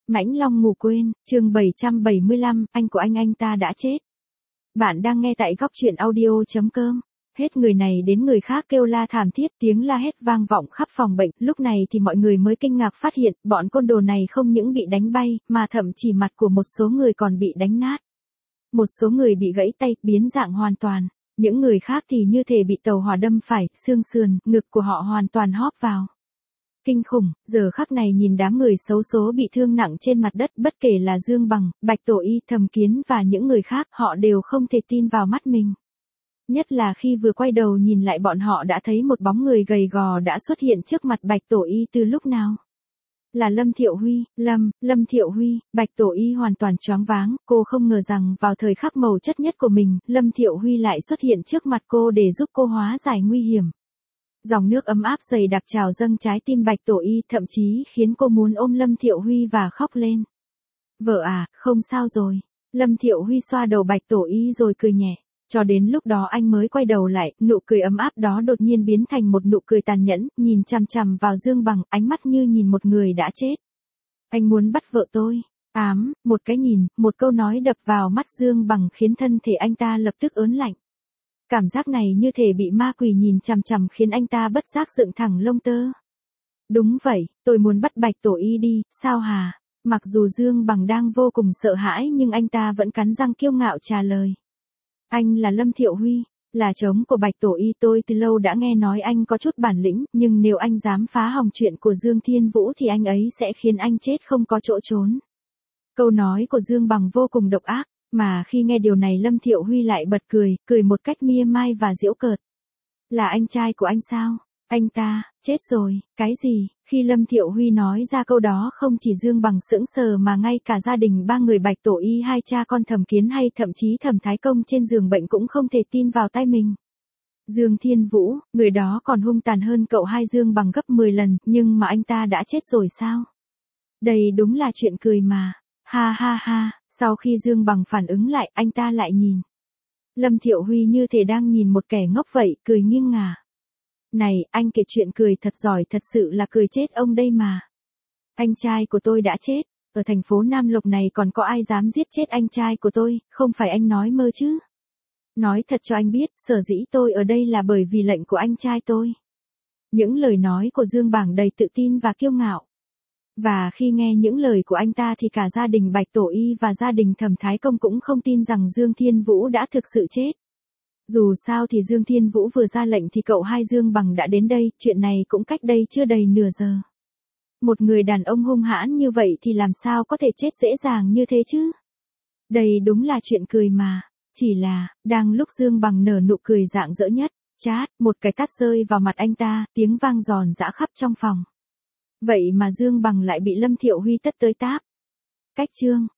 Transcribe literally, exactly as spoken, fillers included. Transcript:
Mãnh Long ngủ quên, chương bảy trăm bảy mươi lăm, anh của anh anh ta đã chết. Bạn đang nghe tại góc truyện audio.com. Hết người này đến người khác kêu la thảm thiết, tiếng la hét vang vọng khắp phòng bệnh, lúc này thì mọi người mới kinh ngạc phát hiện, bọn côn đồ này không những bị đánh bay, mà thậm chí mặt của một số người còn bị đánh nát. Một số người bị gãy tay, biến dạng hoàn toàn. Những người khác thì như thể bị tàu hỏa đâm phải, xương sườn, ngực của họ hoàn toàn hóp vào. Kinh khủng, giờ khắc này nhìn đám người xấu số bị thương nặng trên mặt đất, bất kể là Dương Bằng, Bạch Tổ Y, Thẩm Kiến và những người khác, họ đều không thể tin vào mắt mình. Nhất là khi vừa quay đầu nhìn lại bọn họ đã thấy một bóng người gầy gò đã xuất hiện trước mặt Bạch Tổ Y từ lúc nào. Là Lâm Thiệu Huy, Lâm, Lâm Thiệu Huy, Bạch Tổ Y hoàn toàn choáng váng, cô không ngờ rằng vào thời khắc mầu chất nhất của mình, Lâm Thiệu Huy lại xuất hiện trước mặt cô để giúp cô hóa giải nguy hiểm. Dòng nước ấm áp dày đặc trào dâng trái tim Bạch Tổ Y, thậm chí khiến cô muốn ôm Lâm Thiệu Huy và khóc lên. Vợ à, không sao rồi. Lâm Thiệu Huy xoa đầu Bạch Tổ Y rồi cười nhẹ. Cho đến lúc đó anh mới quay đầu lại, nụ cười ấm áp đó đột nhiên biến thành một nụ cười tàn nhẫn, nhìn chằm chằm vào Dương Bằng, ánh mắt như nhìn một người đã chết. Anh muốn bắt vợ tôi. Ám, một cái nhìn, một câu nói đập vào mắt Dương Bằng khiến thân thể anh ta lập tức ớn lạnh. Cảm giác này như thể bị ma quỷ nhìn chằm chằm khiến anh ta bất giác dựng thẳng lông tơ. Đúng vậy, tôi muốn bắt Bạch Tổ Y đi, sao hả? Mặc dù Dương Bằng đang vô cùng sợ hãi nhưng anh ta vẫn cắn răng kiêu ngạo trả lời. Anh là Lâm Thiệu Huy, là chồng của Bạch Tổ Y, tôi từ lâu đã nghe nói anh có chút bản lĩnh, nhưng nếu anh dám phá hỏng chuyện của Dương Thiên Vũ thì anh ấy sẽ khiến anh chết không có chỗ trốn. Câu nói của Dương Bằng vô cùng độc ác. Mà khi nghe điều này Lâm Thiệu Huy lại bật cười, cười một cách mỉa mai và giễu cợt. Là anh trai của anh sao? Anh ta, chết rồi, cái gì? Khi Lâm Thiệu Huy nói ra câu đó không chỉ Dương Bằng sững sờ mà ngay cả gia đình ba người Bạch Tổ Y, hai cha con Thẩm Kiến hay thậm chí Thẩm Thái Công trên giường bệnh cũng không thể tin vào tai mình. Dương Thiên Vũ, người đó còn hung tàn hơn cậu hai Dương Bằng gấp mười lần, nhưng mà anh ta đã chết rồi sao? Đây đúng là chuyện cười mà. Ha ha ha. Sau khi Dương Bằng phản ứng lại, anh ta lại nhìn. Lâm Thiệu Huy như thể đang nhìn một kẻ ngốc vậy, cười nghiêng ngả. Này, anh kể chuyện cười thật giỏi, thật sự là cười chết ông đây mà. Anh trai của tôi đã chết, ở thành phố Nam Lộc này còn có ai dám giết chết anh trai của tôi, không phải anh nói mơ chứ. Nói thật cho anh biết, sở dĩ tôi ở đây là bởi vì lệnh của anh trai tôi. Những lời nói của Dương Bằng đầy tự tin và kiêu ngạo. Và khi nghe những lời của anh ta thì cả gia đình Bạch Tổ Y và gia đình Thẩm Thái Công cũng không tin rằng Dương Thiên Vũ đã thực sự chết. Dù sao thì Dương Thiên Vũ vừa ra lệnh thì cậu hai Dương Bằng đã đến đây, chuyện này cũng cách đây chưa đầy nửa giờ. Một người đàn ông hung hãn như vậy thì làm sao có thể chết dễ dàng như thế chứ? Đây đúng là chuyện cười mà. Chỉ là, đang lúc Dương Bằng nở nụ cười rạng rỡ nhất, chát, một cái tát rơi vào mặt anh ta, tiếng vang giòn giã khắp trong phòng. Vậy mà Dương Bằng lại bị Lâm Thiệu Huy tất tới táp. Cách chương.